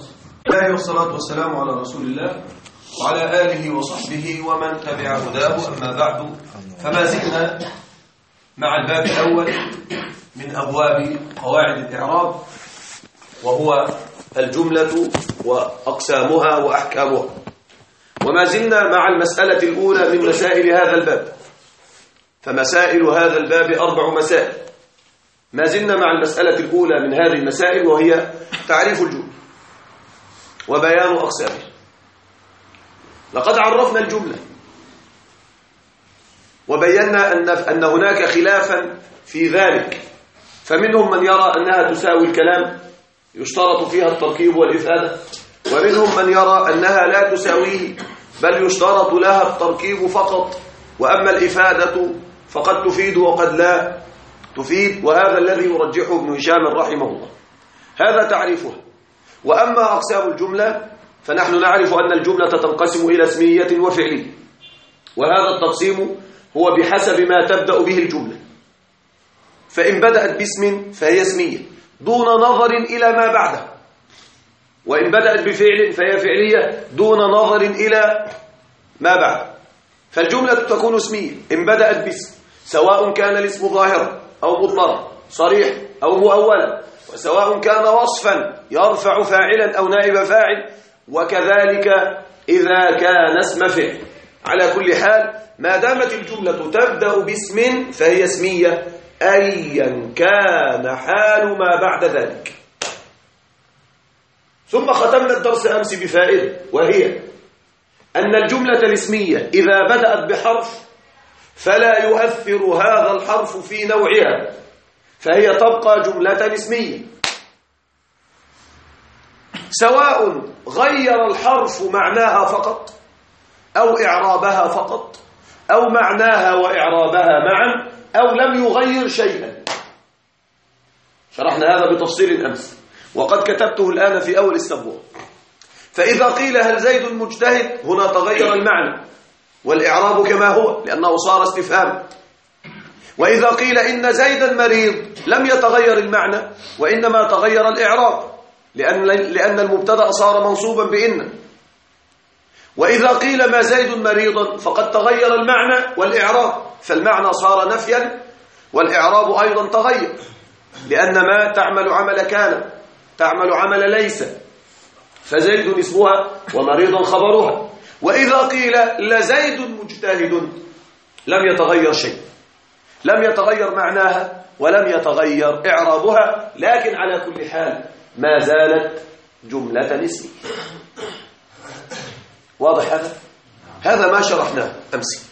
الله والصلاة والسلام على رسول الله وعلى آله وصحبه ومن تبع هداه. أما بعد، فما زلنا مع الباب الأول من أبواب قواعد الإعراب، وهو الجملة وأقسامها وأحكامها. وما زلنا مع المسألة الأولى من مسائل هذا الباب، فمسائل هذا الباب 4 مسائل. ما زلنا مع المسألة الأولى من هذه المسائل، وهي تعريف الجملة وبيان أقسامها. لقد عرفنا الجملة وبينا أن هناك خلافا في ذلك، فمنهم من يرى أنها تساوي الكلام يشترط فيها التركيب والإفادة، ومنهم من يرى أنها لا تساويه بل يشترط لها التركيب فقط، وأما الإفادة فقد تفيد وقد لا تفيد، وهذا الذي يرجحه ابن هشام رحمه الله. هذا تعريفها. وأما أقسام الجملة فنحن نعرف أن الجملة تنقسم إلى اسمية وفعلية، وهذا التقسيم هو بحسب ما تبدأ به الجملة. فإن بدأت باسم فهي اسمية دون نظر إلى ما بعده، وإن بدأت بفعل فهي فعلية دون نظر إلى ما بعده. فالجملة تكون اسمية إن بدأت باسم، سواء كان الاسم ظاهرا أو مضمرا، صريح أو مؤولا، وسواء كان وصفا يرفع فاعلا أو نائب فاعل، وكذلك إذا كان اسم فعل. على كل حال، ما دامت الجملة تبدأ باسم فهي اسمية أيا كان حال ما بعد ذلك. ثم ختمنا الدرس أمس بفائدة، وهي أن الجملة الاسمية إذا بدأت بحرف فلا يؤثر هذا الحرف في نوعها، فهي تبقى جملة اسمية، سواء غير الحرف معناها فقط أو إعرابها فقط، أو معناها وإعرابها معا، أو لم يغير شيئا. شرحنا هذا بتفصيل أمس، وقد كتبته الآن في أول السبوة. فإذا قيل هل زيد مجتهد، هنا تغير المعنى والإعراب كما هو لأنه صار استفهام. وإذا قيل إن زيدا مريض لم يتغير المعنى وإنما تغير الإعراب، لأن المبتدأ صار منصوبا بإن. وإذا قيل ما زيد مريضا فقد تغير المعنى والإعراب، فالمعنى صار نفيا والإعراب أيضا تغير، لأن ما تعمل عمل كان تعمل عمل ليس، فزيد اسمها ومريضا خبرها. وإذا قيل لزيد مجتهد لم يتغير شيء، لم يتغير معناها ولم يتغير إعرابها، لكن على كل حال ما زالت جملة اسمية. واضح هذا؟ هذا ما شرحناه أمس.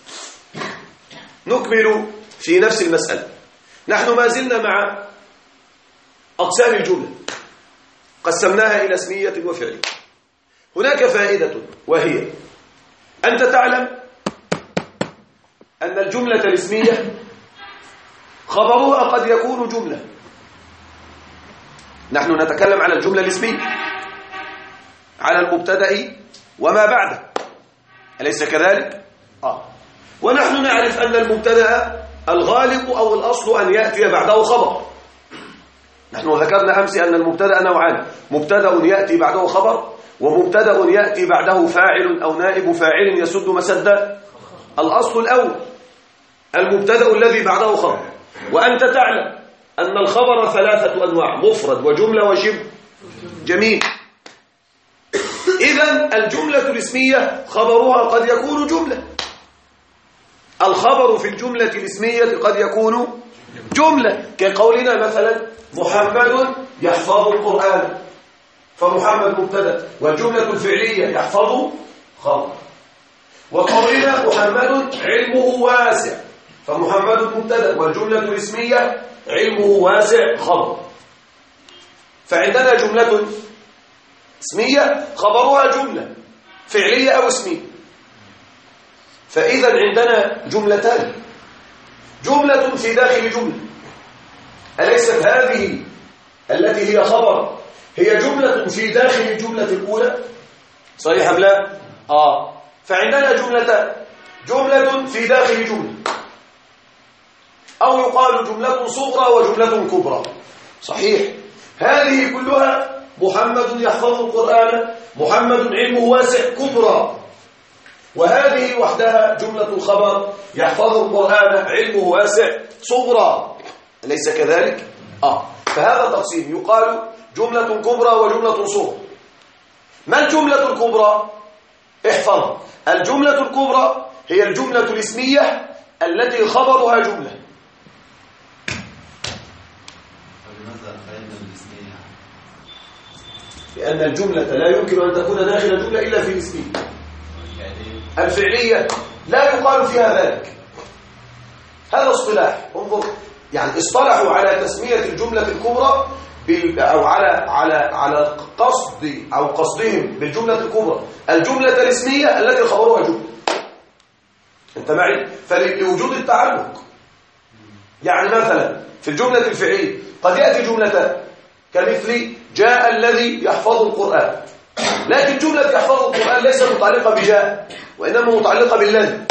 نكمل في نفس المسألة. نحن ما زلنا مع أقسام الجملة، قسمناها إلى اسمية وفعلية. هناك فائدة، وهي أنت تعلم أن الجملة الاسمية خبرها قد يكون جملة. نحن نتكلم على الجملة الاسمية، على المبتدأ وما بعده، أليس كذلك؟ ونحن نعرف أن المبتدأ الغالب أو الأصل أن يأتي بعده خبر. نحن ذكرنا أمس أن المبتدأ نوعان: مبتدأ يأتي بعده خبر، ومبتدأ يأتي بعده فاعل أو نائب فاعل يسد مسد الأصل الأول، المبتدأ الذي بعده خبر. وأنت تعلم أن الخبر 3 أنواع: مفرد وجملة وشبه. جميل. إذن الجملة الاسمية خبرها قد يكون جملة. الخبر في الجملة الاسمية قد يكون جملة، كقولنا مثلا محمد يحفظ القرآن، فمحمد مبتدأ، والجملة الفعلية يحفظ خبر. وقولنا محمد علمه واسع، فمحمد مبتدأ، والجملة الاسمية علمه واسع خبر. فعندنا جملة اسمية خبرها جملة فعلية أو اسمية. فإذا عندنا جملتان: جملة في داخل جملة. أليست هذه التي هي خبر هي جملة في داخل الجملة الأولى؟ صحيح أم لا؟ فعندنا جملتان: جملة في داخل جملة، أو يقال جملة صغرى وجملة كبرى. صحيح. هذه كلها محمد يحفظ القرآن، محمد علمه واسع كبرى، وهذه وحدها جملة الخبر يحفظ القرآن علمه واسع صغرى، أليس كذلك؟ فهذا تقسيم يقال جملة كبرى وجملة صغرى. ما الجملة الكبرى؟ احفظ، الجملة الكبرى هي الجملة الاسمية التي خبرها جملة. لأن الجملة لا يمكن أن تكون داخل جملة إلا في الاسمية. الفعلية لا يقال فيها ذلك، هذا اصطلاح. انظر، يعني اصطلحوا على تسمية الجملة الكبرى أو على قصدهم بالجملة الكبرى الجملة الاسمية التي خبرها جملة. انت معي؟ فلوجود التعلق، يعني مثلا في الجملة الفعلية قد يأتي جملتان كمثل جاء الذي يحفظ القرآن، لكن جملة يحفظ القرآن ليست متعلقة بجاء، وإنما متعلقة بالذي،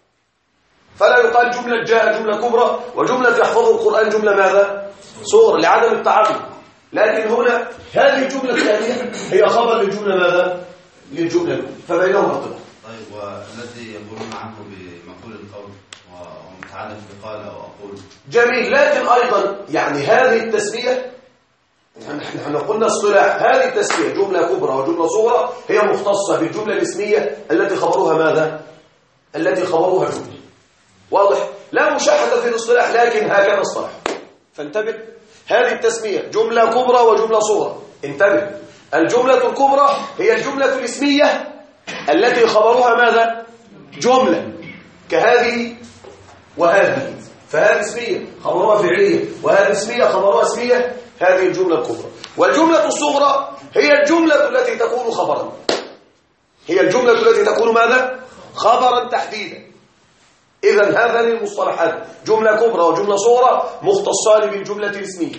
فلا يقال جملة جاء جملة كبرى وجملة يحفظ القرآن جملة ماذا؟ صغرى، لعدم التعلق. لكن هنا هذه الجملة الثانية هي خبر للجملة ماذا؟ للجملة الأولى، فبينهما ارتباط. طيب، والذي يقولون عنه بمقول القول ومتعلق بقال أو أقول جميل، لكن أيضا يعني هذه التسمية نحن قلنا اصطلاح هذه التسمية جملة كبرى وجملة صغرى هي مختصة بالجملة الاسمية التي خبرها ماذا؟ التي خبرها جملة. واضح؟ لا مشاحة في الاصطلاح، لكن هكذا اصطلح. فانتبه، هذه التسمية جملة كبرى وجملة صغرى. انتبه، الجملة الكبرى هي الجملة الاسمية التي خبرها ماذا؟ جملة، كهذه وهذه، فهذه اسمية خبرها فعلية، وهذه اسمية خبرها اسمية، هذه الجملة الكبرى. والجملة الصغرى هي الجملة التي تكون خبرا، هي الجملة التي تكون ماذا؟ خبرا تحديدا. إذن هذان المصطلحات جملة كبرى وجملة صغرى مختصان بالجملة الاسمية.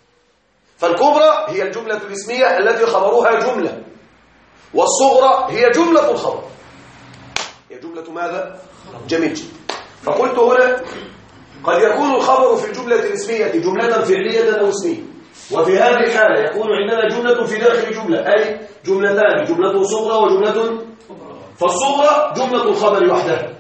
فالكبرى هي الجملة الاسمية التي خبرها جملة، والصغرى هي جملة الخبر، هي جملة ماذا؟ جميل جدا. فقلت هنا قد يكون الخبر في الجملة الاسمية جملة فعلية أو اسمية، وفي هذه الحالة يكون عندنا جملة في داخل جملة، أي جملتان، جملة صغرى وجملة. فالصغرى جملة الخبر وحدها،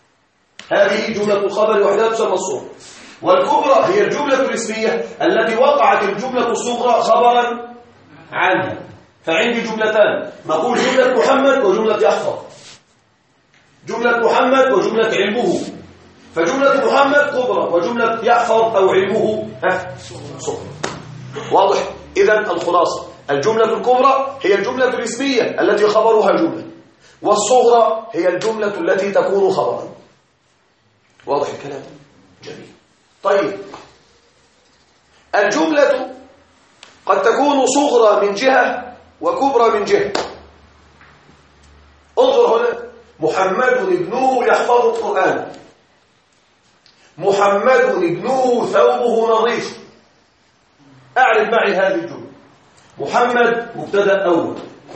هذه جملة الخبر وحدها تسمى الصغرى. والكبرى هي الجملة الاسمية التي وقعت الجملة الصغرى خبرا عنها. فعندي جملتان، نقول جملة محمد وجملة يحفظ، جملة محمد وجملة علمه، فجملة محمد كبرى وجملة يحفظ أو علمه صغرى. واضح؟ إذن الخلاصة الجملة الكبرى هي الجملة الاسمية التي خبرها جملة، والصغرى هي الجملة التي تكون خبرا. واضح الكلام؟ جميل. طيب، الجملة قد تكون صغرى من جهة وكبرى من جهة. انظر هنا، محمد ابنه يحفظ القرآن، محمد ابنه ثوبه نظيف. أعرف معي هذه الجملة. محمد مبتدأ أول،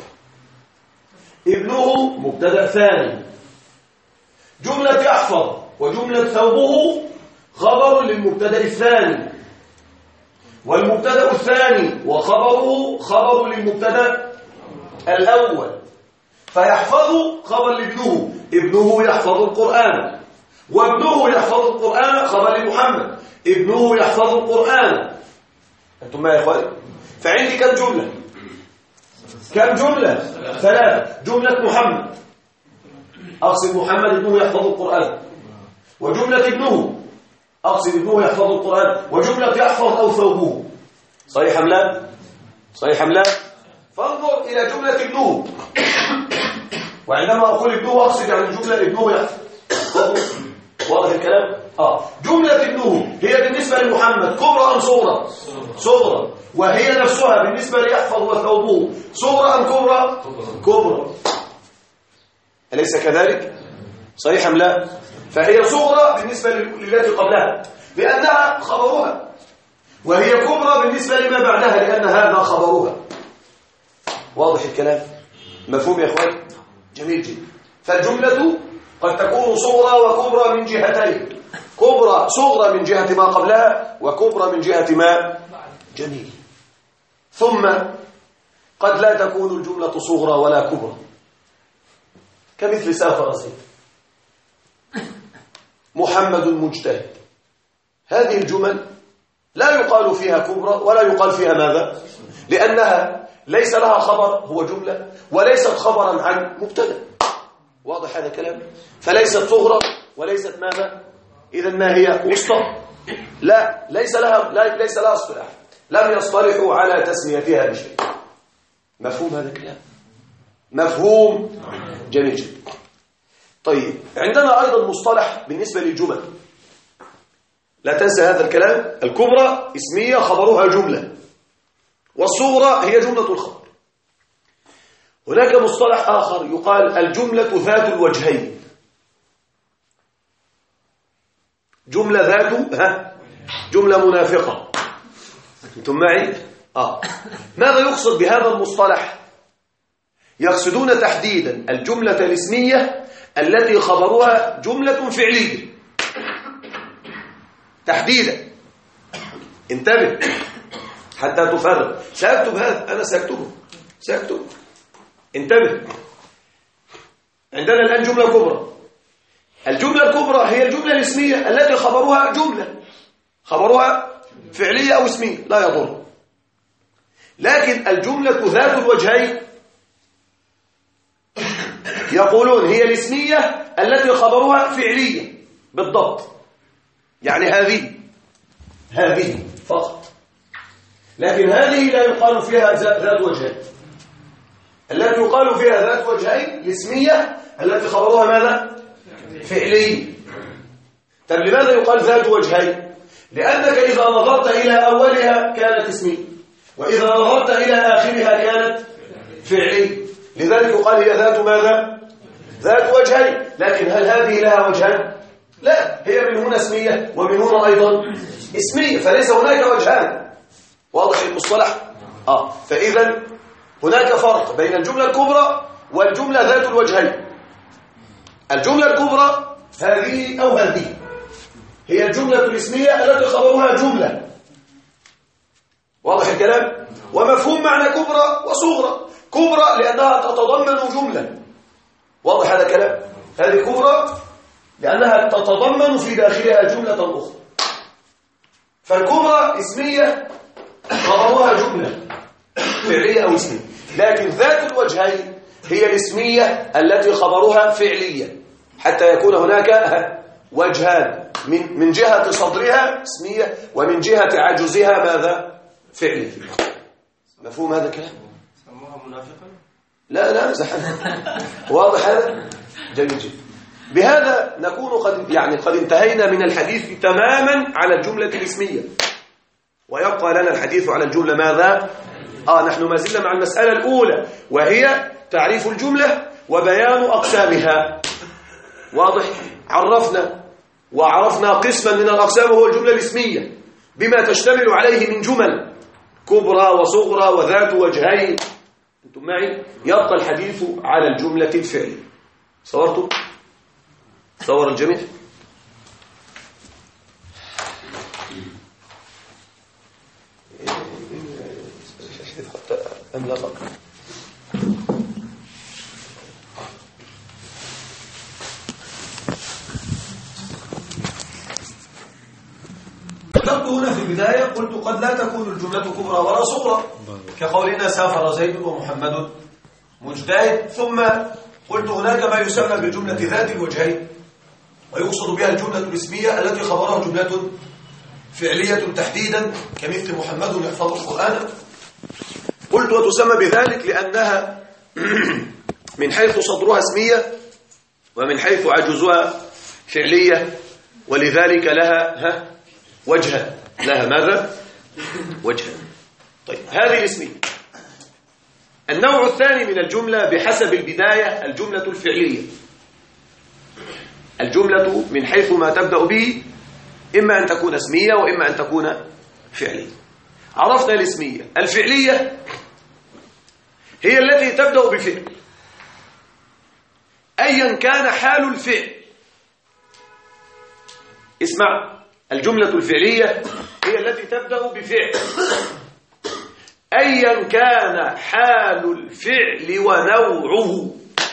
ابنه مبتدأ ثاني. جملة يحفظ وجملة ثوبه خبر للمبتدأ الثاني، والمبتدأ الثاني وخبره خبر للمبتدأ الأول. فيحفظ خبر لابنه، ابنه يحفظ القرآن، وابنه يحفظ القرآن خبر لمحمد، ابنه يحفظ القرآن. أنتم ما يا إخواني؟ فعندي كم جملة؟ كم جملة؟ ثلاثة. جملة محمد أقصد محمد ابنه يحفظ القرآن، وجملة ابنه أقصد ابنه يحفظ القرآن، وجملة يحفظ أو ثوبه. صحيح أم لا؟ صحيح أم لا؟ فانظر إلى جملة ابنه، وعندما أقول ابنه أقصد يعني الجملة ابنه يحفظ. واضح الكلام؟ جملة ابنه هي بالنسبة لمحمد كبرى أم صغرى؟ صغرى. وهي نفسها بالنسبة ليحفظ وثوبه صغرى أم كبرى؟ كبرى. أليس كذلك؟ صحيح أم لا؟ فهي صغرى بالنسبة للتي قبلها لأنها خبرها، وهي كبرى بالنسبة لما بعدها لأن هذا خبرها. واضح الكلام؟ مفهوم يا أخوان؟ جميل جدا. فالجملة قد تكون صغرى وكبرى من جهتين، كبرى صغرى من جهة ما قبلها، وكبرى من جهة ما. جميل. ثم قد لا تكون الجملة صغرى ولا كبرى، كمثل سافر زيد، محمد مجتهد. هذه الجمل لا يقال فيها كبرى ولا يقال فيها ماذا؟ لأنها ليس لها خبر هو جملة، وليست خبرا عن مبتدأ. واضح هذا الكلام؟ فليست صغرى وليست ماذا؟ إذن ما هي؟ وسطى؟ لا، ليس لها اصطلاح، لم يصطلحوا على تسميتها بشيء. مفهوم هذا الكلام؟ مفهوم؟ جميل جدا. طيب، عندنا أيضا مصطلح بالنسبة للجمل، لا تنسى هذا الكلام. الكبرى اسمية خبرها جملة، والصغرى هي جملة الخبر. هناك مصطلح آخر يقال الجملة ذات الوجهين. جملة ذات جملة منافقة. أنتم معي؟ ماذا يقصد بهذا المصطلح؟ يقصدون تحديدا الجملة الاسمية التي خبرها جملة فعلية تحديدا. انتبه حتى تفرق. سأكتب هذا، أنا سأكتبه. انتبه. عندنا الآن جملة كبرى. الجملة الكبرى هي الجملة الاسمية التي خبرها جملة، خبرها فعلية أو اسمية لا يضر. لكن الجملة ذات الوجهين يقولون هي الاسمية التي خبرها فعلية بالضبط، يعني هذه فقط. لكن هذه لا يقال فيها ذات وجهين. التي يقال فيها ذات وجهين الاسمية التي خبرها ماذا؟ فعلي. طب لماذا يقال ذات وجهين؟ لأنك إذا نظرت إلى أولها كانت اسمية، وإذا نظرت إلى آخرها كانت فعلي. لذلك يقال هي ذات ماذا؟ ذات وجهين. لكن هل هذه لها وجهان؟ لا، هي من هنا اسمية ومن هنا أيضا اسمية، فليس هناك وجهان. واضح المصطلح؟ فإذا هناك فرق بين الجملة الكبرى والجملة ذات الوجهين. الجملة الكبرى هذه أو هذه هي الجملة الاسمية التي خبرها جملة. واضح الكلام؟ ومفهوم معنى كبرى وصغرى. كبرى لأنها تتضمن جملة. واضح هذا الكلام؟ هذه كبرى لأنها تتضمن في داخلها جملة أخرى. فالكبرى اسمية خبرها جملة فعلية أو اسمية. لكن ذات الوجهين هي الاسمية التي خبرها فعلية، حتى يكون هناك وجهان، من جهة صدرها اسمية ومن جهة عجزها ماذا؟ فعلية. مفهوم هذا الكلام؟ سموها منافقا؟ لا واضح هذا؟ جميل جدا. بهذا نكون قد انتهينا من الحديث تماما على الجملة الاسمية، ويبقى لنا الحديث على الجملة ماذا؟ نحن ما زلنا مع المسألة الأولى، وهي تعريف الجملة وبيان أقسامها. واضح؟ وعرفنا قسما من الأقسام وهو الجملة الاسمية بما تشتمل عليه من جمل كبرى وصغرى وذات وجهين. أنتم معي؟ يبقى الحديث على الجملة الفعلية. صورتم؟ صور الجميع؟ أم لا فقط؟ هنا في البداية قلت قد لا تكون الجملة كبرى ولا صغرى، كقولنا سافر زيد ومحمد مجتهد. ثم قلت هناك ما يسمى بالجملة ذات الوجهين، ويقصد بها الجملة الاسمية التي خبرها جملة فعلية تحديدا، كمثل محمد يحفظ القرآن. قلت وتسمى بذلك لأنها من حيث صدرها اسمية ومن حيث عجزها فعلية، ولذلك لها وجها. لها ماذا؟ وجها. طيب، هذه الاسمية. النوع الثاني من الجملة بحسب البداية الجملة الفعلية. الجملة من حيث ما تبدأ به إما أن تكون اسمية وإما أن تكون فعلية. عرفنا الاسمية. الفعلية هي التي تبدأ بفعل أيا كان حال الفعل. اسمع، الجملة الفعلية هي التي تبدأ بفعل أيا كان حال الفعل ونوعه.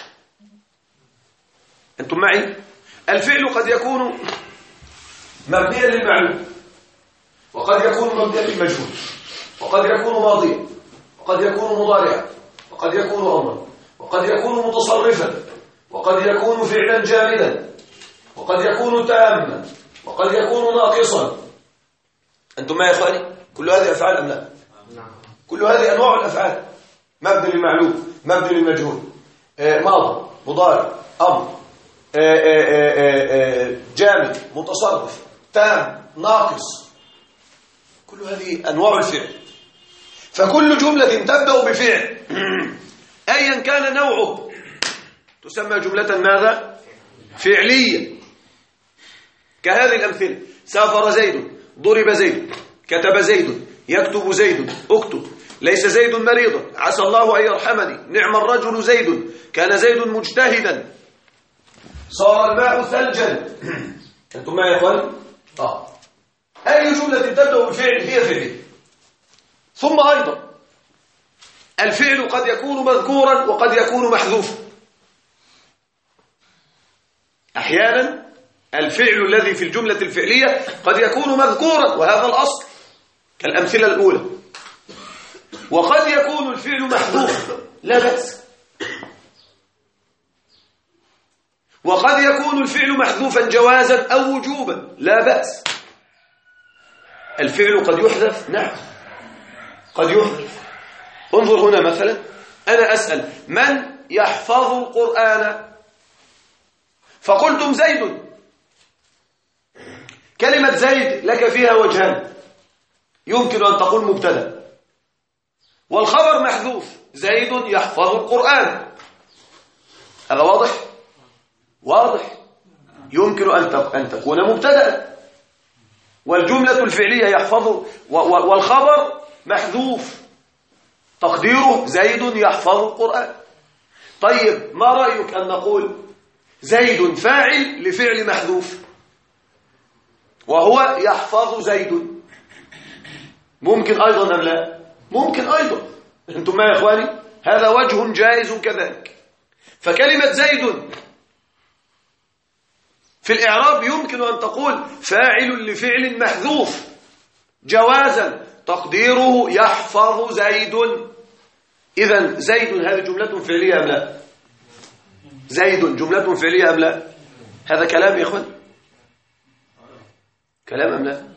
أنتم معي؟ الفعل قد يكون مبنيا للمعلوم، وقد يكون مبنيا للمجهول، وقد يكون ماضيا، وقد يكون مضارعا، وقد يكون أمرا، وقد يكون متصرفا، وقد يكون فعلا جامدا، وقد يكون تاما، وقد يكون ناقصا. أنتم ما يا إخواني؟ كل هذه أفعال أم لا؟ كل هذه أنواع الأفعال، مبني للمعلوم، مبني للمجهول، ماضي، مضارع، أمر، جامد، متصرف، تام، ناقص. كل هذه أنواع الفعل. فكل جملة تبدأ بفعل أيا كان نوعه تسمى جملة ماذا؟ فعلية. كهذه الأمثلة: سافر زيد، ضرب زيد، كتب زيد، يكتب زيد، اكتب، ليس زيد مريضا، عسى الله أن يرحمني، نعم الرجل زيد، كان زيد مجتهدا، صار الماء ثلجا. أنتم معي يا إخواني؟ أي جملة تبدأ بفعل هي فعل. ثم أيضا الفعل قد يكون مذكورا وقد يكون محذوفا. أحيانا الفعل الذي في الجملة الفعلية قد يكون مذكورا، وهذا الأصل كالأمثلة الأولى، وقد يكون الفعل محذوف لا بأس، وقد يكون الفعل محذوفا جوازا أو وجوبا لا بأس. الفعل قد يحذف، نعم قد يحذف. انظر هنا مثلا، أنا أسأل: من يحفظ القرآن؟ فقلتم زيد. كلمة زيد لك فيها وجهان، يمكن أن تقول مبتدأ والخبر محذوف، زيد يحفظ القرآن. هذا واضح؟ واضح. يمكن أن تكون مبتدأ والجملة الفعلية يحفظ والخبر محذوف، تقديره زيد يحفظ القرآن. طيب ما رأيك أن نقول زيد فاعل لفعل محذوف وهو يحفظ زيد؟ ممكن أيضا أم لا؟ ممكن أيضا. أنتم ما يا إخواني؟ هذا وجه جائز كذلك. فكلمة زيد في الإعراب يمكن أن تقول فاعل لفعل محذوف جوازا، تقديره يحفظ زيد. إذن زيد هذه جملة فعلية أم لا؟ زيد جملة فعلية أم لا؟ هذا كلام يا إخوان؟ كلام أم لا؟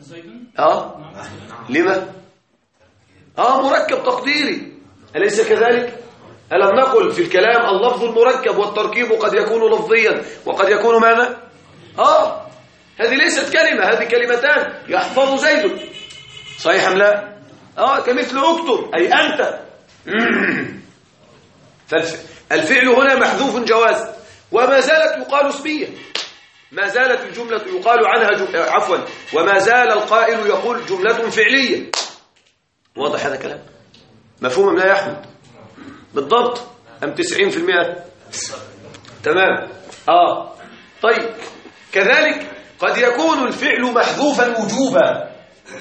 لما؟ مركب تقديري، أليس كذلك؟ ألم نقل في الكلام اللفظ المركب والتركيب قد يكون لفظيا وقد يكون ماذا؟ هذه ليست كلمة، هذه كلمتان. يحفظ زيد، صحيح أم لا؟ كمثل اكتب أي أنت. فالفعل هنا محذوف جواز، وما زالت يقال اسمية، ما زالت الجملة يقال عنها وما زال القائل يقول جملة فعلية. واضح هذا كلام؟ مفهوم أم لا يا أحمد؟ بالضبط أم 90%؟ تمام. طيب كذلك قد يكون الفعل محذوفا وجوبا.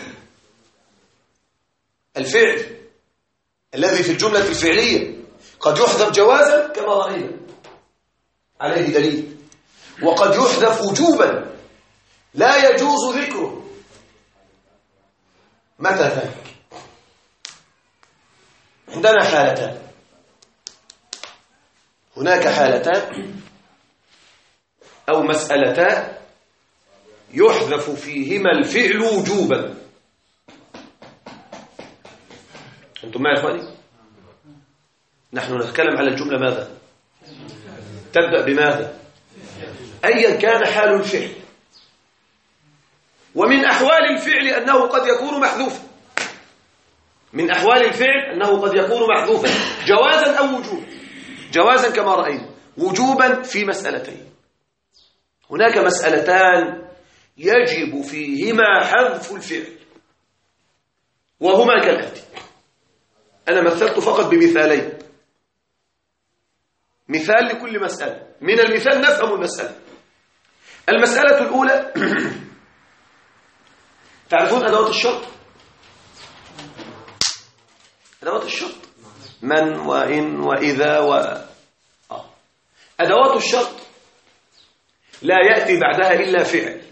الفعل الذي في الجملة الفعلية قد يحذف جوازا كما رأينا عليه دليل، وقد يحذف وجوبا لا يجوز ذكره. متى ذلك؟ عندنا حالتان، هناك حالتان أو مسألتان يحذف فيهما الفعل وجوبا. أنتم معي يا إخواني؟ نحن نتكلم على الجملة ماذا؟ تبدأ بماذا؟ أيا كان حال الفعل. ومن أحوال الفعل أنه قد يكون محذوفا، من أحوال الفعل أنه قد يكون محذوفا جوازا أو وجوبا. جوازا كما رأينا، وجوبا في مسألتين. هناك مسألتان يجب فيهما حذف الفعل، وهما كالآتي. أنا مثلت فقط بمثالين، مثال لكل مسألة، من المثال نفهم المسألة. المسألة الأولى تعرفون أدوات الشرط؟ أدوات الشرط، من وإن وإذا أدوات الشرط لا يأتي بعدها إلا فعل.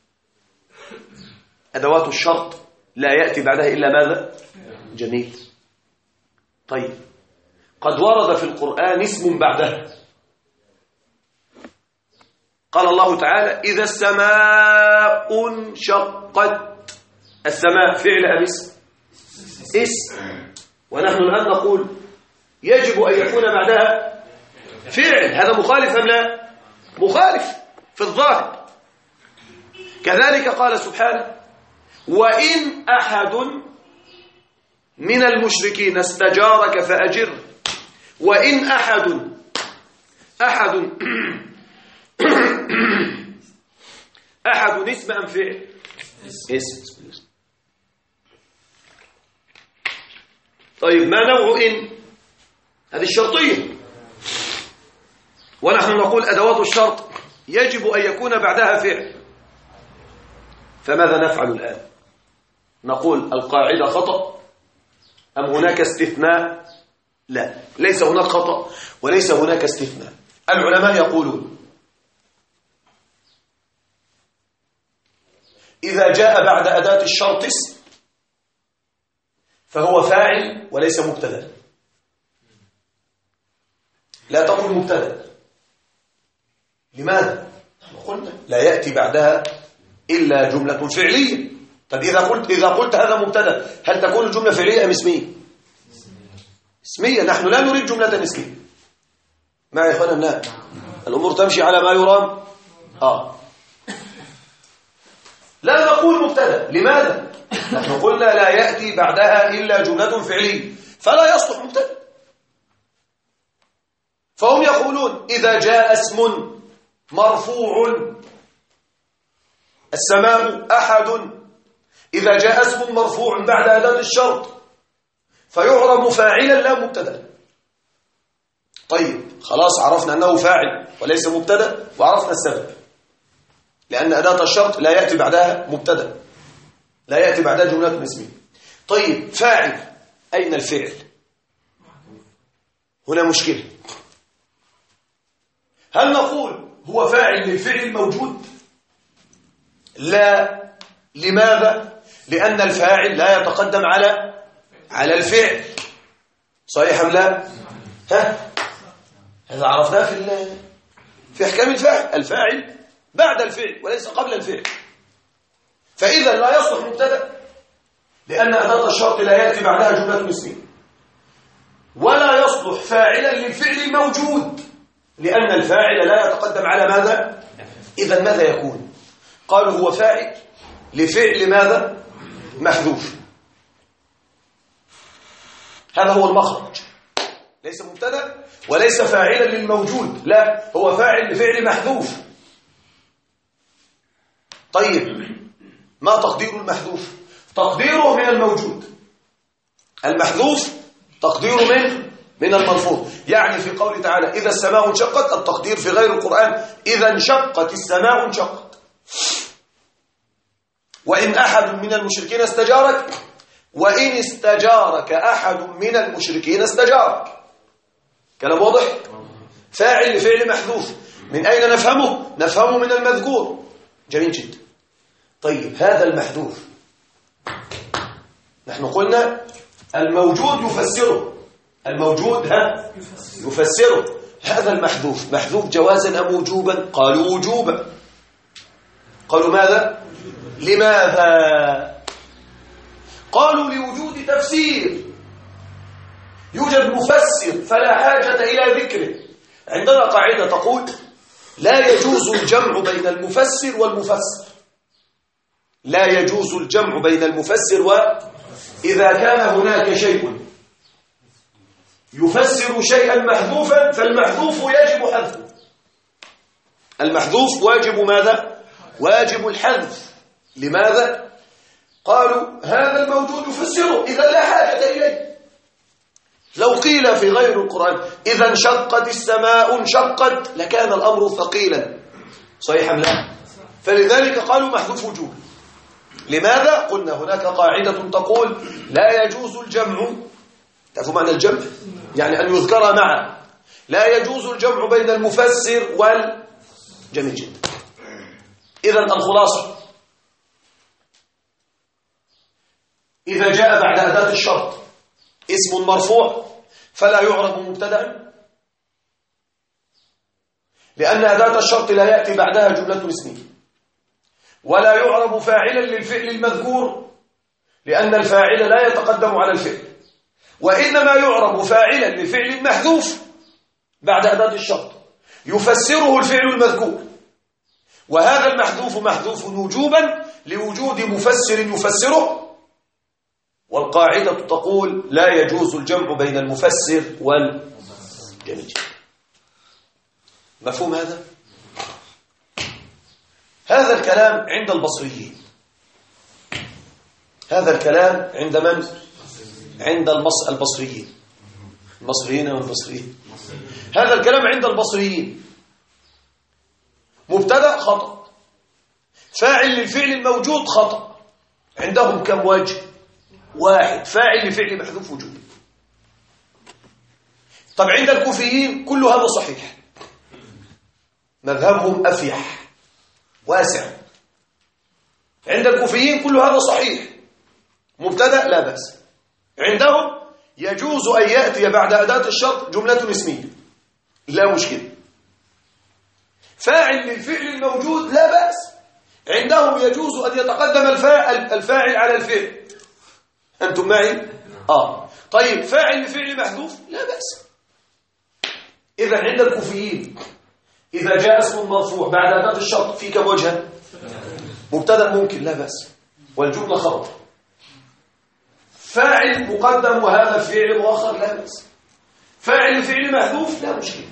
أدوات الشرط لا يأتي بعدها إلا ماذا؟ جميل. طيب قد ورد في القرآن اسم بعدها. قال الله تعالى إذا السماء انشقت. السماء فعل أم اسم؟ اسم. ونحن الآن نقول يجب أن يكون بعدها فعل. هذا مخالف أم لا؟ مخالف في الظاهر. كذلك قال سبحانه وإن أحد من المشركين استجارك فأجره. وإن أحد أحد اسم أم فعل؟ اسم. طيب ما نوع إن؟ هذه الشرطية. ونحن نقول أدوات الشرط يجب أن يكون بعدها فعل. فماذا نفعل الآن؟ نقول القاعدة خطأ أم هناك استثناء؟ لا، ليس هناك خطأ وليس هناك استثناء. العلماء يقولون إذا جاء بعد أداة الشرط اسم فهو فاعل وليس مبتدا. لا تقل مبتدا. لماذا؟ قلنا لا يأتي بعدها إلا جملة فعلية. طب إذا قلت هذا مبتدا هل تكون الجملة فعلية أم اسمية؟ اسمية. نحن لا نريد جملة اسمية. ما يا إخوانا؟ لا، الأمور تمشي على ما يرام. لا نقول مبتدا. لماذا؟ نحن قلنا لا يأتي بعدها إلا جملة فعلية فلا يصلح مبتدا. فهم يقولون إذا جاء اسم مرفوع السماء أحد، إذا جاء اسم مرفوع بعد أداة الشرط فيعرب فاعلا لا مبتدا. طيب خلاص عرفنا أنه فاعل وليس مبتدا وعرفنا السبب، لأن أداة الشرط لا يأتي بعدها مبتدا، لا يأتي بعدها جملة اسمية. طيب فاعل، أين الفعل؟ هنا مشكلة. هل نقول هو فاعل للفعل الموجود؟ لا. لماذا؟ لأن الفاعل لا يتقدم على الفعل. صحيح أم لا؟ هذا عرفناه في أحكام الفاعل. الفاعل بعد الفعل وليس قبل الفعل. فإذا لا يصلح مبتدا لأن أداة الشرط لا يأتي بعدها جملة اسمية، ولا يصلح فاعلا للفعل الموجود لأن الفاعل لا يتقدم على ماذا؟ إذا ماذا يكون؟ قالوا هو فاعل لفعل ماذا؟ محذوف. هذا هو المخرج. ليس مبتدا وليس فاعلا للموجود، لا، هو فاعل لفعل محذوف. طيب ما تقدير المحذوف؟ تقديره من الموجود. المحذوف تقديره من المرفوع. يعني في قوله تعالى إذا السماء انشقت، التقدير في غير القرآن إذا انشقت السماء انشقت. وإن أحد من المشركين استجارك، وإن استجارك أحد من المشركين استجارك. كلام واضح؟ فاعل لفعل محذوف. من أين نفهمه؟ نفهمه من المذكور. جميل جدا. طيب هذا المحذوف نحن قلنا الموجود يفسره. الموجود يفسره. هذا المحذوف محذوف جوازا أم وجوبا؟ قالوا وجوبا. قالوا ماذا؟ لماذا؟ قالوا لوجود تفسير. يوجد مفسر فلا حاجة إلى ذكره. عندنا قاعدة تقول لا يجوز الجمع بين المفسر والمفسر. لا يجوز الجمع بين المفسر وإذا كان هناك شيء يفسر شيئا محذوفا فالمحذوف يجب حذفه. المحذوف واجب ماذا؟ واجب الحذف. لماذا؟ قالوا هذا الموجود يفسره إذا لا حاجة إليه. لو قيل في غير القرآن إذا انشقت السماء انشقت لكان الأمر ثقيلا. صحيح أم لا؟ فلذلك قالوا محذوف وجوب. لماذا؟ قلنا هناك قاعدة تقول لا يجوز الجمع تعرفوا معنى الجمع؟ يعني أن يذكر معا. لا يجوز الجمع بين المفسر جميل جدا. إذن الخلاصة، إذا جاء بعد أداة الشرط اسم مرفوع فلا يعرب مبتدأ، لأن أداة الشرط لا يأتي بعدها جملة اسمية، ولا يعرب فاعلا للفعل المذكور لأن الفاعل لا يتقدم على الفعل، وإنما يعرب فاعلا لفعل محذوف بعد أداة الشرط يفسره الفعل المذكور، وهذا المحذوف محذوف وجوبا لوجود مفسر يفسره. والقاعدة تقول لا يجوز الجمع بين المفسر والجميل. مفهوم هذا؟ هذا الكلام عند البصريين. هذا الكلام عند من؟ عند البصريين. المصريين والبصريين. هذا الكلام عند البصريين. مبتدأ خطأ، فاعل للفعل الموجود خطأ. عندهم كم وجه؟ واحد، فاعل لفعل محذوف وجوب. طب عند الكوفيين كل هذا صحيح، مذهبهم أفيح واسع. عند الكوفيين كل هذا صحيح، مبتدأ لا بأس. عندهم يجوز أن يأتي بعد أداة الشرط جملة اسمية لا مشكلة. فاعل للفعل الموجود لا بأس. عندهم يجوز أن يتقدم الفاعل على الفعل. أنتم معي؟ طيب فاعل لفعل محذوف لا بأس. إذا عند الكوفيين إذا جاء اسم مرفوع بعد أداة الشرط في كم وجه؟ مبتدأ ممكن لا بأس والجملة خبر. فاعل مقدم وهذا الفعل مؤخر لا بأس. فاعل لفعل محذوف لا مشكلة.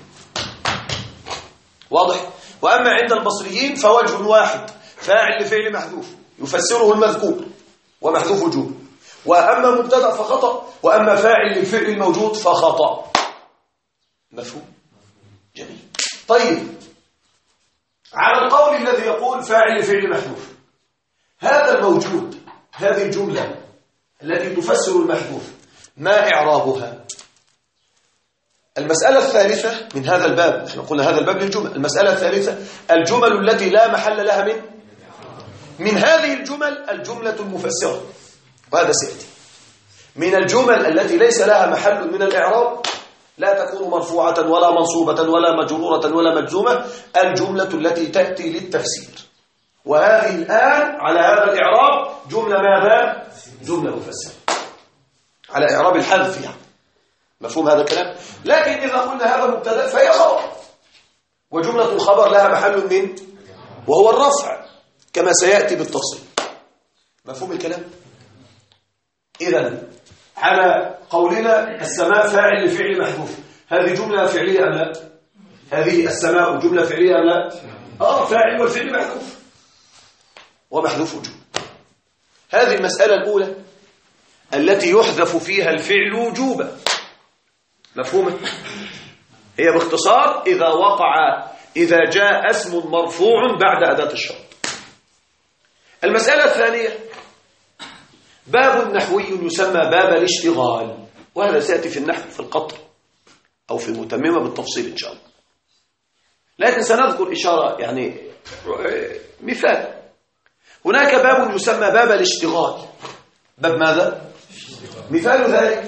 واضح؟ وأما عند البصريين فوجه واحد، فاعل لفعل محذوف يفسره المذكور ومحذوف وجوب، وأما مبتدأ فخطأ، وأما فاعل للفعل الموجود فخطأ. مفهوم؟ جميل. طيب على القول الذي يقول فاعل لفعل محذوف، هذا الموجود، هذه الجملة التي تفسر المحذوف ما إعرابها؟ المسألة الثالثة من هذا الباب، احنا قلنا هذا الباب للجمل. المسألة الثالثة الجمل التي لا محل لها من هذه الجمل الجملة المفسرة، وهذا سيأتي. من الجمل التي ليس لها محل من الإعراب لا تكون مرفوعة ولا منصوبة ولا مجرورة ولا مجزومة، الجملة التي تأتي للتفسير. وهذه الآن على هذا الإعراب جملة ماذا؟ جملة مفسرة على إعراب الحذف يعني. مفهوم هذا الكلام؟ لكن إذا قلنا هذا مبتدأ فهي خبر، وجملة الخبر لها محل من وهو الرفع كما سيأتي بالتفصيل. مفهوم الكلام؟ إذن على قولنا السماء فاعل لفعل محذوف، هذه جملة فعلية أم لا؟ هذه السماء جملة فعلية أم لا؟ فاعل والفعل محذوف ومحذوف وجوب. هذه المسألة الأولى التي يحذف فيها الفعل وجوبا. مفهومة؟ هي باختصار إذا جاء اسم مرفوع بعد أداة الشرط. المسألة الثانية باب نحوي يسمى باب الاشتغال، وهذا سيأتي في النحو في القطر أو في المتممة بالتفصيل إن شاء الله، لكن سنذكر إشارة يعني مثال. هناك باب يسمى باب الاشتغال. باب ماذا؟ مثال ذلك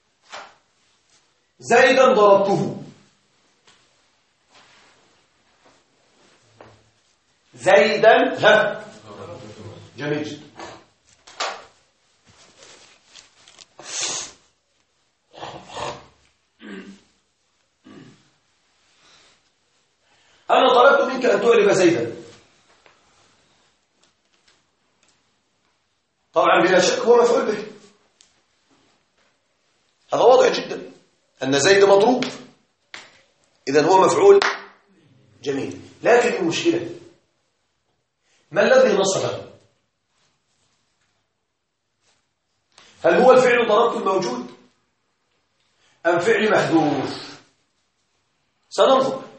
زيدا ضربته. زيدا جميل جدا. أنا طلبت منك أن تعرب زيدا. طبعا بلا شك هو مفعول به، هذا واضح جدا أن زيد مضروب، إذن هو مفعول. جميل. لكن المشكلة ما الذي نصبه؟ هل هو الفعل ضربت الموجود أم فعل محذوف؟ سننظر.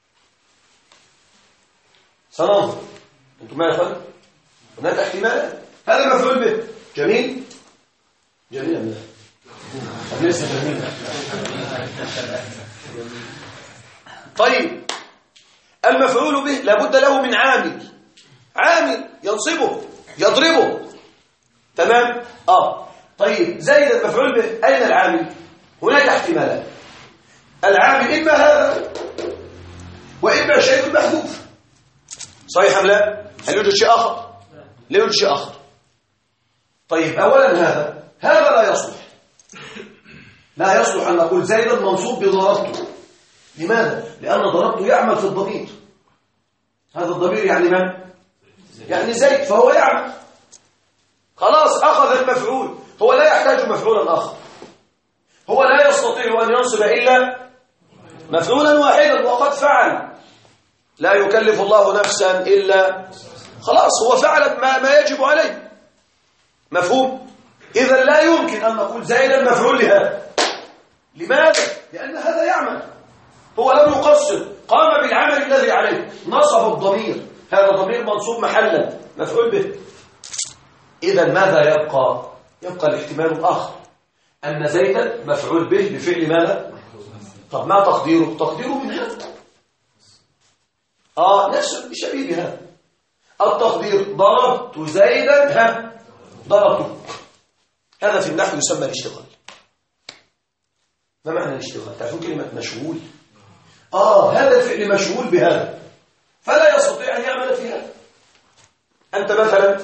أنتم ما يفعل؟ هناك احتمالات. هذا مفعول به. جميل أم لا؟ طيب المفعول به لابد له من عامل ينصبه يضربه. تمام. طيب زيد المفعول به، أين العامل؟ هناك احتمالات. العامل إما هذا وإما شيء محذوف. صحيح أم لا؟ هل يوجد شيء آخر؟ لا يوجد شيء آخر. طيب أولا هذا لا يصلح أن نقول زيدا منصوب بضربته. لماذا؟ لأن ضربته يعمل في الضمير. هذا الضمير يعني من؟ يعني زيد، فهو يعمل. خلاص أخذ المفعول، هو لا يحتاج مفعولا آخر. هو لا يستطيع أن ينصب إلا مفعولا واحدا وقد فعل. لا يكلف الله نفسا إلا خلاص هو فعل ما يجب عليه. مفهوم؟ إذا لا يمكن أن نقول زيدا مفعول لهذا. لماذا؟ لأن هذا يعمل، هو لم يقصر، قام بالعمل الذي عليه، نصب الضمير، هذا ضمير منصوب محلا مفعول به. إذا ماذا يبقى؟ يبقى الاحتمال الآخر أن زيدا مفعول به بفعل ماذا؟ طب ما تقديره؟ تقديره من هذا نفس شبيه هذا. التقدير ضربت زيدا ضربته. هذا في النحو يسمى الاشتغال. ما معنى الاشتغال؟ تعرفون كلمة مشغول؟ هذا الفعل مشغول بهذا فلا يستطيع أن يعمل في هذا. أنت مثلا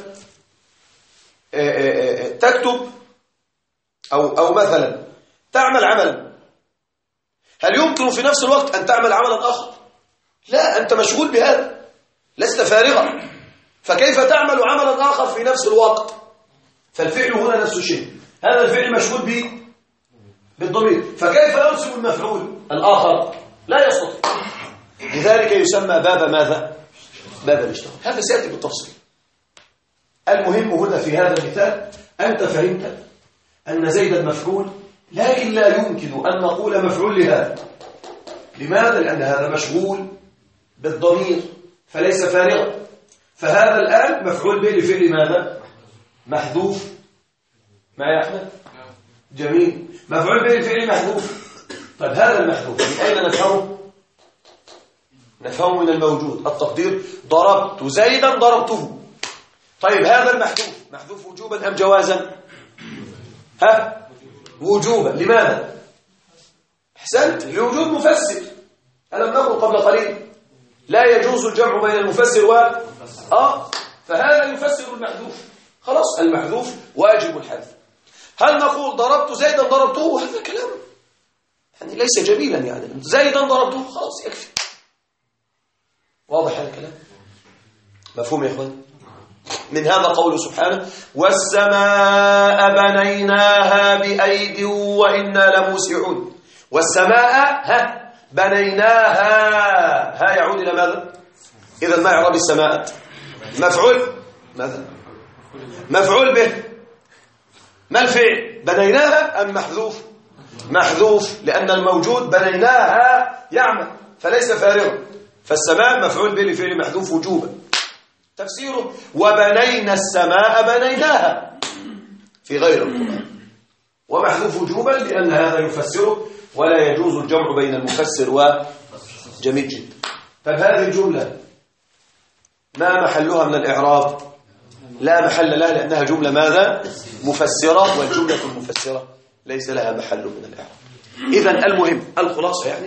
تكتب أو مثلا تعمل عملا، هل يمكن في نفس الوقت أن تعمل عملا آخر؟ لا، أنت مشغول بهذا، لست فارغا، فكيف تعمل عملا آخر في نفس الوقت؟ فالفعل هنا نفس الشيء، هذا الفعل مشغول به بالضمير، فكيف ينصب المفعول الآخر؟ لا يستطيع. لذلك يسمى باب ماذا؟ باب الاشتغال. هذا سيأتي بالتفصيل. المهم هنا في هذا المثال أنت فهمت أن زيدا مفعول، لكن لا يمكن أن نقول مفعول لهذا. لماذا؟ لأن هذا مشغول بالضمير فليس فارغا، فهذا الآن مفعول به لفعل ماذا؟ محذوف. ما يا أحمد؟ جميل، مفعول به لفعل محذوف. طيب هذا المحذوف من أين نفهمه؟ نفهمه من الموجود. التقدير ضربت زيدا ضربته. طيب هذا المحذوف محذوف وجوبا أم جوازا؟ وجوبا. لماذا؟ احسنت، لوجود مفسر. ألم نقل قبل قليل لا يجوز الجمع بين المفسر فهذا يفسر المحذوف. خلاص المحذوف واجب الحذف. هل نقول ضربت زيدا ضربته؟ هذا كلام يعني ليس جميلا، يعني زيدا ضربته خلاص يكفي. واضح هذا الكلام؟ مفهوم يا اخوان؟ من هذا قوله سبحانه والسماء بنيناها بأيد وإنا لموسعون. والسماء بنيناها يعود إلى ماذا؟ إذا ما إعراب السماء؟ مفعول ماذا؟ مفعول به. ما الفعل؟ بنيناها أم محذوف؟ محذوف، لأن الموجود بنيناها يعمل فليس فارغا، فالسماء مفعول به لفعل محذوف وجوبا. تفسيره وبنينا السماء بنيناها في غير القرآن، ومحذوف وجوبا لأن هذا يفسره ولا يجوز الجمع بين المفسر وجميل جدا. طيب هذه الجملة ما محلها من الإعراب؟ لا محل لها، لأنها جملة ماذا؟ مفسرة، والجملة المفسرة ليس لها محل من الإعراب. إذن المهم الخلاصة يعني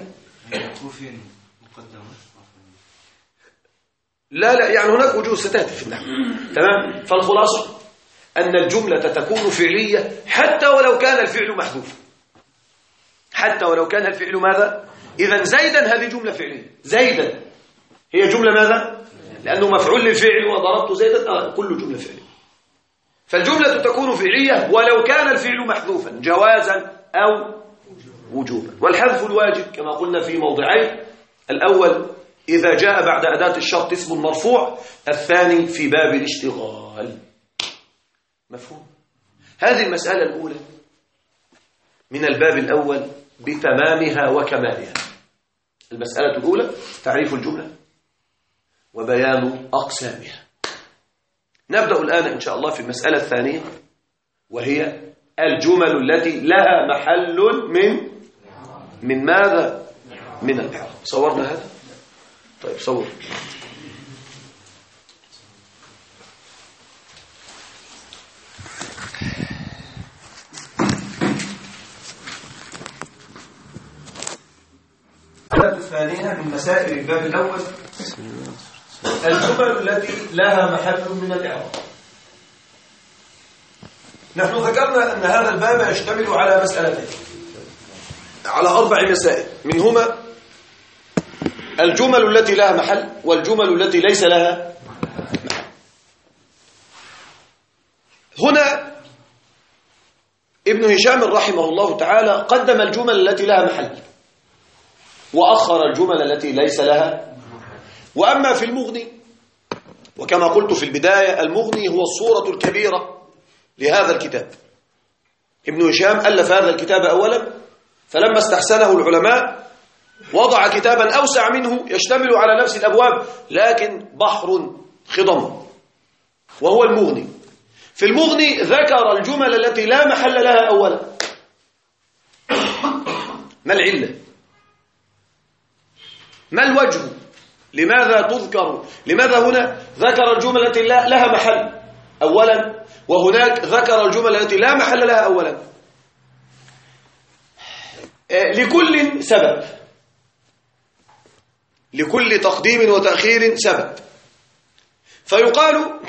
لا يعني هناك وجوه ستأتي في النحو. تمام. فالخلاصة أن الجملة تكون فعلية حتى ولو كان الفعل محذوف، حتى ولو كان الفعل ماذا؟ إذن زيدا هذه جملة فعلية. زيدا هي جملة ماذا؟ لأنه مفعول للفعل وضربت زيدا كل جملة فعلية. فالجملة تكون فعلية ولو كان الفعل محذوفا جوازا أو وجوبا. والحذف الواجب كما قلنا في موضعين: الأول إذا جاء بعد أداة الشرط اسم مرفوع، الثاني في باب الاشتغال. مفهوم؟ هذه المسألة الأولى من الباب الأول بتمامها وكمالها. المسألة الأولى تعريف الجملة وبيان أقسامها. نبدأ الآن إن شاء الله في المسألة الثانية، وهي الجمل التي لها محل من ماذا؟ من الإعراب. صورنا هذا؟ طيب صور. الثانية من مسائل الباب الأول الجمل التي لها محل من الإعراب. نحن ذكرنا أن هذا الباب يشتمل على مسألتين، على 4 مسائل، منهما الجمل التي لها محل والجمل التي ليس لها محل. هنا ابن هشام رحمه الله تعالى قدم الجمل التي لها محل وأخر الجمل التي ليس لها. وأما في المغني، وكما قلت في البداية المغني هو الصورة الكبيرة لهذا الكتاب. ابن هشام ألف هذا الكتاب أولا، فلما استحسنه العلماء وضع كتابا أوسع منه يشتمل على نفس الأبواب لكن بحر خضم، وهو المغني. في المغني ذكر الجمل التي لا محل لها أولا. ما العلة؟ ما الوجه؟ لماذا تذكر؟ لماذا هنا ذكر الجمل التي لها محل أولا وهناك ذكر الجمل التي لا محل لها أولا؟ لكل سبب، لكل تقديم وتأخير سبب. فيقال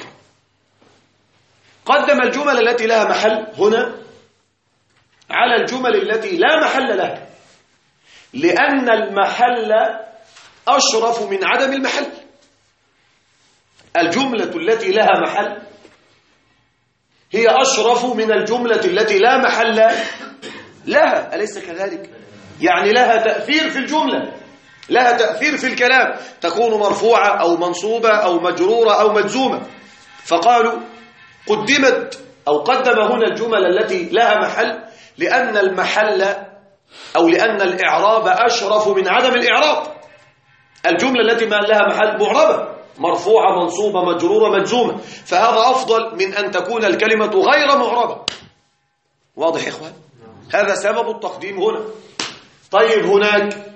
قدم الجمل التي لها محل هنا على الجمل التي لا محل لها، لأن المحل أشرف من عدم المحل. الجملة التي لها محل هي أشرف من الجملة التي لا محل لها، أليس كذلك؟ يعني لها تأثير في الجملة، لها تأثير في الكلام، تكون مرفوعة أو منصوبة أو مجرورة أو مجزومة. فقالوا قدمت أو قدم هنا الجمل التي لها محل لأن المحل أو لأن الإعراب أشرف من عدم الإعراب. الجملة التي ما لها محل معربة، مرفوعة منصوبة مجرورة مجزومة، فهذا أفضل من أن تكون الكلمة غير معربة. واضح يا إخوان؟ هذا سبب التقديم هنا. طيب هناك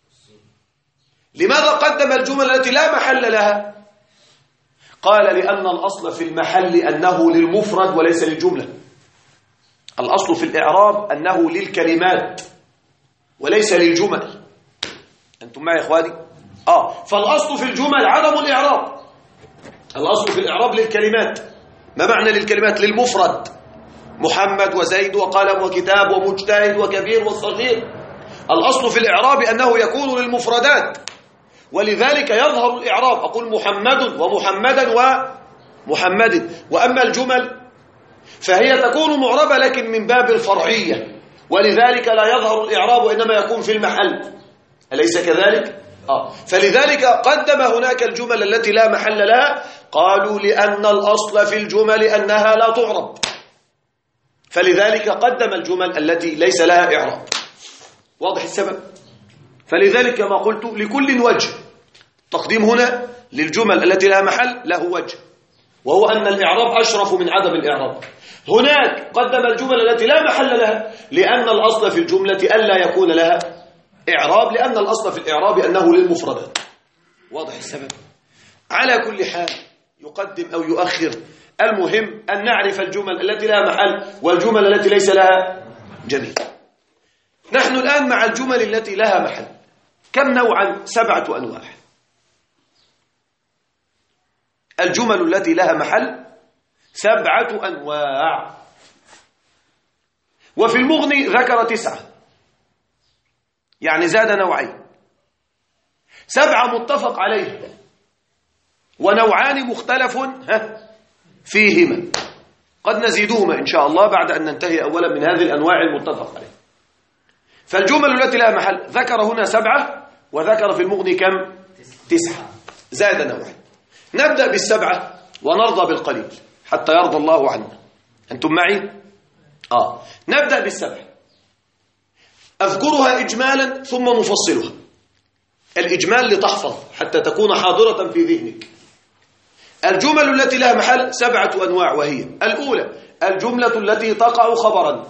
لماذا قدم الجمل التي لا محل لها؟ قال لأن الأصل في المحل أنه للمفرد وليس للجملة. الأصل في الإعراب أنه للكلمات وليس للجمل. أنتم معي يا إخواني؟ فالأصل في الجمل عدم الإعراب. الأصل في الإعراب للكلمات. ما معنى للكلمات؟ للمفرد، محمد وزيد وقلم وكتاب ومجتهد وكبير وصغير. الأصل في الإعراب أنه يكون للمفردات، ولذلك يظهر الإعراب. أقول محمد ومحمدا ومحمد. وأما الجمل فهي تكون معربة لكن من باب الفرعية، ولذلك لا يظهر الإعراب وإنما يكون في المحل. أليس كذلك؟ فلذلك قدم هناك الجمل التي لا محل لها. قالوا لأن الأصل في الجمل أنها لا تعرب، فلذلك قدم الجمل التي ليس لها إعراب. واضح السبب؟ فلذلك كما قلت لكل وجه. تقديم هنا للجمل التي لها محل له وجه، وهو أن الإعراب أشرف من عدم الإعراب. هناك قدم الجمل التي لا محل لها لأن الأصل في الجملة ألا يكون لها إعراب، لأن الأصل في الإعراب أنه للمفردات. واضح السبب؟ على كل حال يقدم أو يؤخر، المهم أن نعرف الجمل التي لها محل والجمل التي ليس لها. جميل. نحن الآن مع الجمل التي لها محل. كم نوعا؟ 7 أنواع. الجمل التي لها محل 7 أنواع. وفي المغني ذكر 9، يعني زاد نوعين. 7 متفق عليه ونوعان مختلف فيهما. قد نزيدهما إن شاء الله بعد أن ننتهي أولا من هذه الأنواع المتفق عليه. فالجمل التي لها محل ذكر هنا 7 وذكر في المغني كم؟ 9، زاد نوعين. نبدأ بال7 ونرضى بالقليل حتى يرضى الله عنا. أنتم معي؟ نبدأ بال7. أذكرها إجمالا ثم نفصلها. الإجمال لتحفظ حتى تكون حاضرة في ذهنك. الجمل التي لها محل 7 أنواع، وهي: الأولى الجملة التي تقع خبرا،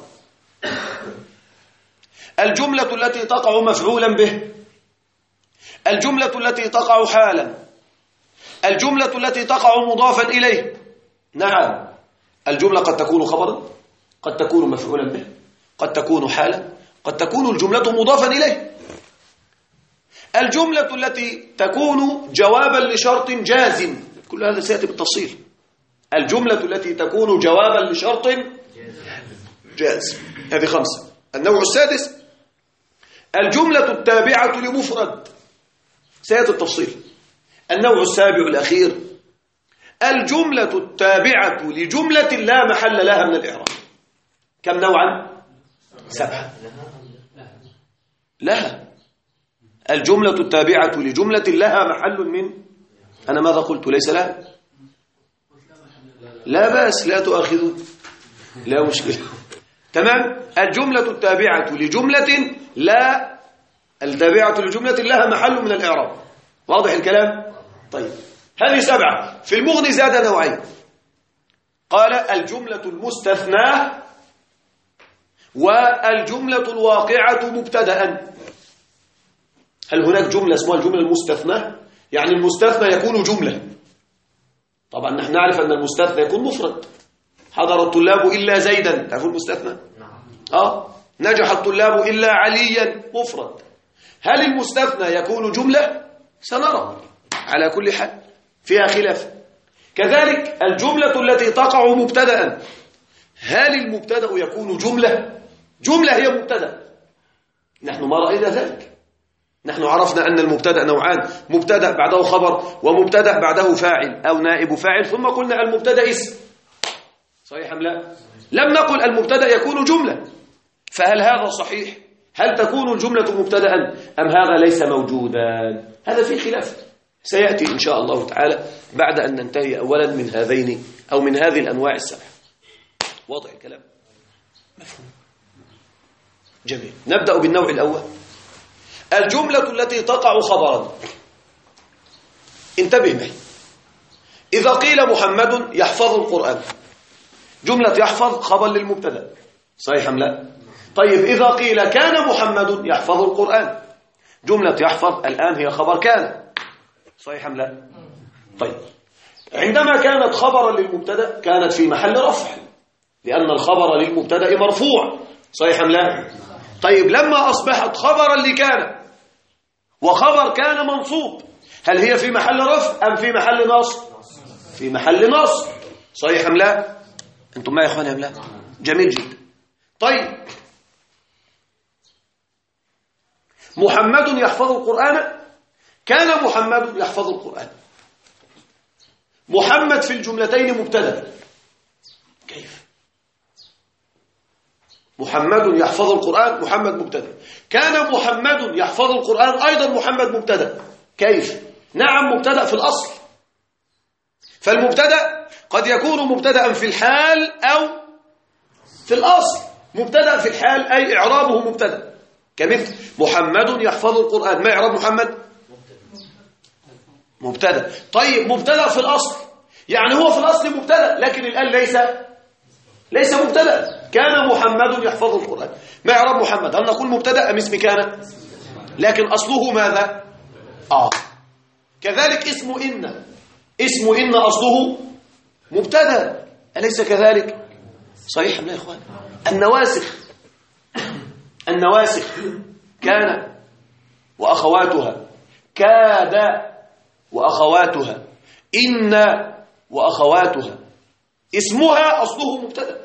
الجملة التي تقع مفعولا به، الجملة التي تقع حالا، الجملة التي تقع مضافا إليه. نعم، الجملة قد تكون خبرا، قد تكون مفعولا به، قد تكون حالا، قد تكون الجملة مضافا إليه. الجملة التي تكون جوابا لشرط جازم، كل هذا سيأتي بالتفصيل. الجملة التي تكون جوابا لشرط جازم، هذه 5. النوع السادس الجملة التابعة لمفرد، سيأتي التفصيل. النوع السابع الأخير الجملة التابعة لجملة لا محل لها من الإعراب. كم نوعا؟ 7. لها الجملة التابعة لجملة لها محل من، أنا ماذا قلت؟ ليس لها؟ لا بأس، لا تؤاخذون، لا مشكلة. تمام. الجملة التابعة لجملة لا، التابعة لجملة لها محل من الإعراب. واضح الكلام؟ طيب، هذه 7. في المغني زاد نوعين، قال الجملة المستثناة والجملة الواقعة مبتدأ. هل هناك جملة اسمها الجملة المستثناة؟ يعني المستثنى يكون جملة. طبعا نحن نعرف أن المستثنى يكون مفرد. حضر الطلاب إلا زيدا، تعرفون المستثنى؟ نجح الطلاب إلا عليا، مفرد. هل المستثنى يكون جملة؟ سنرى، على كل حال فيها خلاف. كذلك الجملة التي تقع مبتدأ، هل المبتدأ يكون جملة؟ جملة هي مبتدأ، نحن ما رأينا ذلك. نحن عرفنا أن المبتدأ نوعان: مبتدأ بعده خبر، ومبتدأ بعده فاعل أو نائب فاعل، ثم قلنا المبتدأ اسم. صحيح أم لا؟ لم نقل المبتدأ يكون جملة. فهل هذا صحيح؟ هل تكون الجملة مبتدأ أم هذا ليس موجودا؟ هذا فيه خلاف، سيأتي إن شاء الله تعالى بعد أن ننتهي أولا من هذين أو من هذه الأنواع 7. واضح الكلام؟ مفهوم؟ جميل. نبدأ بالنوع الأول، الجملة التي تقع خبرا. انتبه معي، إذا قيل محمد يحفظ القرآن، جملة يحفظ خبر للمبتدأ، صحيح أم لا؟ طيب، إذا قيل كان محمد يحفظ القرآن، جملة يحفظ الآن هي خبر كان، صحيح أم لا؟ طيب، عندما كانت خبرا للمبتدأ كانت في محل رفع، لأن الخبر للمبتدأ مرفوع، صحيح أم لا؟ طيب، لما أصبحت خبرا لكان وخبر كان منصوب، هل هي في محل رفع أم في محل نصب؟ في محل نصب، صحيح أم لا؟ أنتم ما يا إخواني أم لا؟ جميل جدا. طيب، محمد يحفظ القرآن، كان محمد يحفظ القرآن. محمد في الجملتين مبتدأ، كيف؟ محمد يحفظ القرآن، محمد مبتدأ. كان محمد يحفظ القرآن، أيضا محمد مبتدأ، كيف؟ نعم، مبتدأ في الأصل. فالمبتدأ قد يكون مبتدأ في الحال أو في الأصل. مبتدأ في الحال أي إعرابه مبتدأ، كمثل محمد يحفظ القرآن، ما إعراب محمد؟ مبتدأ. طيب، مبتدأ في الأصل، يعني هو في الأصل مبتدأ، لكن الآن ليس مبتدأ. كان محمد يحفظ القرآن، ما إعراب محمد؟ هل نقول مبتدأ أم اسم كان؟ لكن أصله ماذا؟ كذلك اسم إن أصله مبتدأ، أليس كذلك؟ صحيح أم لا يا إخوان؟ النواسخ كان وأخواتها، كاد وأخواتها، إن وأخواتها، اسمها أصله مبتدأ.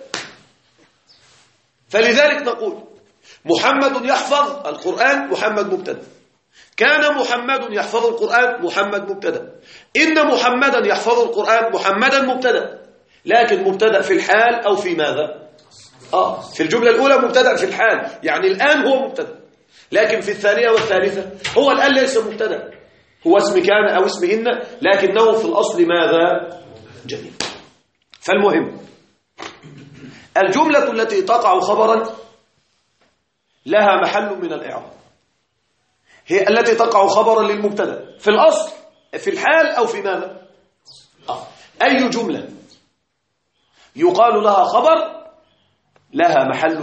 فلذلك نقول محمد يحفظ القرآن، محمد مبتدأ. كان محمد يحفظ القرآن، محمد مبتدأ. إن محمدا يحفظ القرآن، محمدا مبتدأ. لكن مبتدأ في الحال أو في ماذا؟ في الجملة الأولى مبتدأ في الحال، يعني الآن هو مبتدأ. لكن في الثانية والثالثة هو الآن ليس مبتدأ، هو اسم كان أو اسم إن، لكنه في الأصل ماذا؟ جميل. فالمهم، الجملة التي تقع خبرا لها محل من الإعراب، هي التي تقع خبرا للمبتدأ في الأصل، في الحال أو في ماذا؟ أي جملة يقال لها خبر لها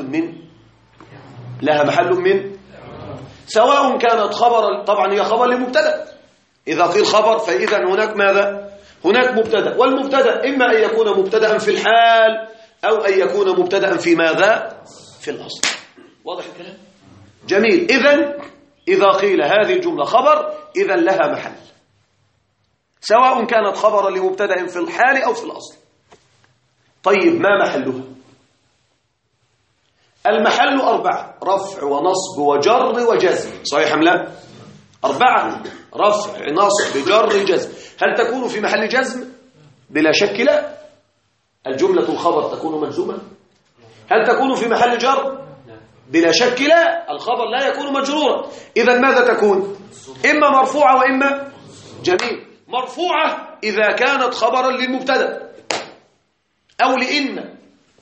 محل من سواء كانت خبرا، طبعا هي خبر لمبتدا. إذا قيل خبر فإذا هناك ماذا؟ هناك مبتدا، والمبتدا إما أن يكون مبتدا في الحال أو أن يكون مبتدا في ماذا؟ في الأصل. واضح الكلام؟ جميل. إذا قيل هذه الجملة خبر إذا لها محل، سواء كانت خبرا لمبتدا في الحال أو في الأصل. طيب ما محلها؟ المحل 4: رفع ونصب وجر وجزم. صحيح أم لا؟ 4: رفع نصب جر جزم. هل تكون في محل جزم؟ بلا شك لا. الجملة الخبر تكون مجزومة. هل تكون في محل جر؟ بلا شك لا. الخبر لا يكون مجرورا. إذا ماذا تكون؟ إما مرفوعة وإما جميل. مرفوعة إذا كانت خبرا للمبتدا أو لإن.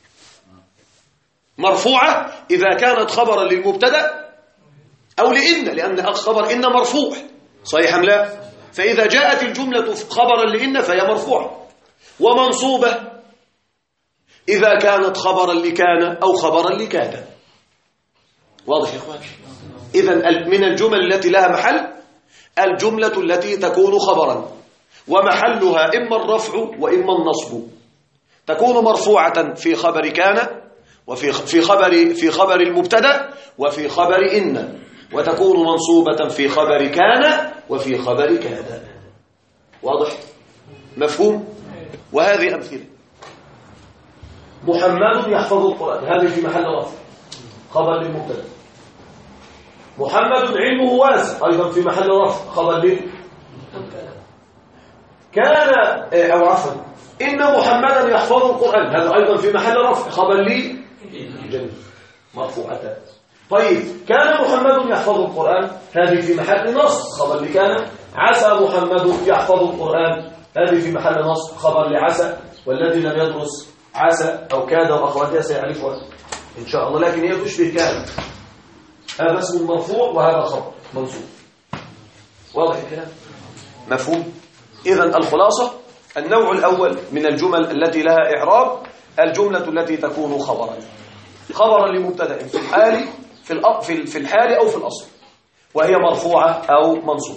مرفوعة إذا كانت خبرا للمبتدا أو لأن خبر إن مرفوع. صحيح أم لا؟ فإذا جاءت الجملة خبرا لإن فهي مرفوعة. ومنصوبة إذا كانت خبرا لكان أو خبرا لكاد. واضح يا إخوان؟ إذن من الجمل التي لها محل الجملة التي تكون خبرا ومحلها إما الرفع وإما النصب. تكون مرفوعة في خبر كان في خبر المبتدا وفي خبر إن، وتكون منصوبة في خبر كان وفي خبر كاد. واضح؟ مفهوم؟ وهذه أمثلة. محمد يحفظ القرآن، هذه في محل رفع خبر للمبتدا. محمد علمه واسع، أيضا في محل رفع خبر للمبتدا. كان أو عفوا إن محمدا يحفظ القرآن، هذا أيضا في محل رفع خبر لي جميل مرفوعتان. طيب كان محمد يحفظ القرآن، هذه في محل نصب خبر لكان. عسى محمد يحفظ القرآن، هذه في محل نصب خبر لعسى. والذي لم يدرس عسى أو كاد وأخواتها سيعرفها إن شاء الله، لكن هي تشبه كان. هذا اسم مرفوع وهذا خبر منصوب. واضح الكلام؟ مفهوم؟ إذن الخلاصة: النوع الأول من الجمل التي لها إعراب الجملة التي تكون خبرا لمبتدا في الحال أو في الأصل، وهي مرفوعة أو منصوبة.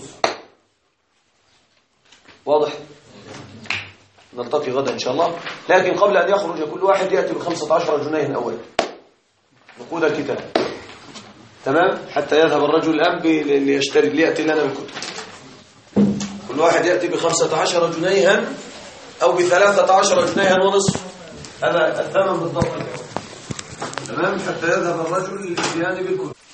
واضح؟ نلتقي غدا إن شاء الله، لكن قبل أن يخرج كل واحد يأتي ب15 جنيه أولا نقود الكتاب، تمام؟ حتى يذهب الرجل الآن ليشتري ليأتي لنا بالكتب. كل واحد يأتي ب15 جنيها أو ب13 جنيها ونصف، هذا الثمن بالضبط، تمام؟ حتى يذهب الرجل للاتيان بالكتب.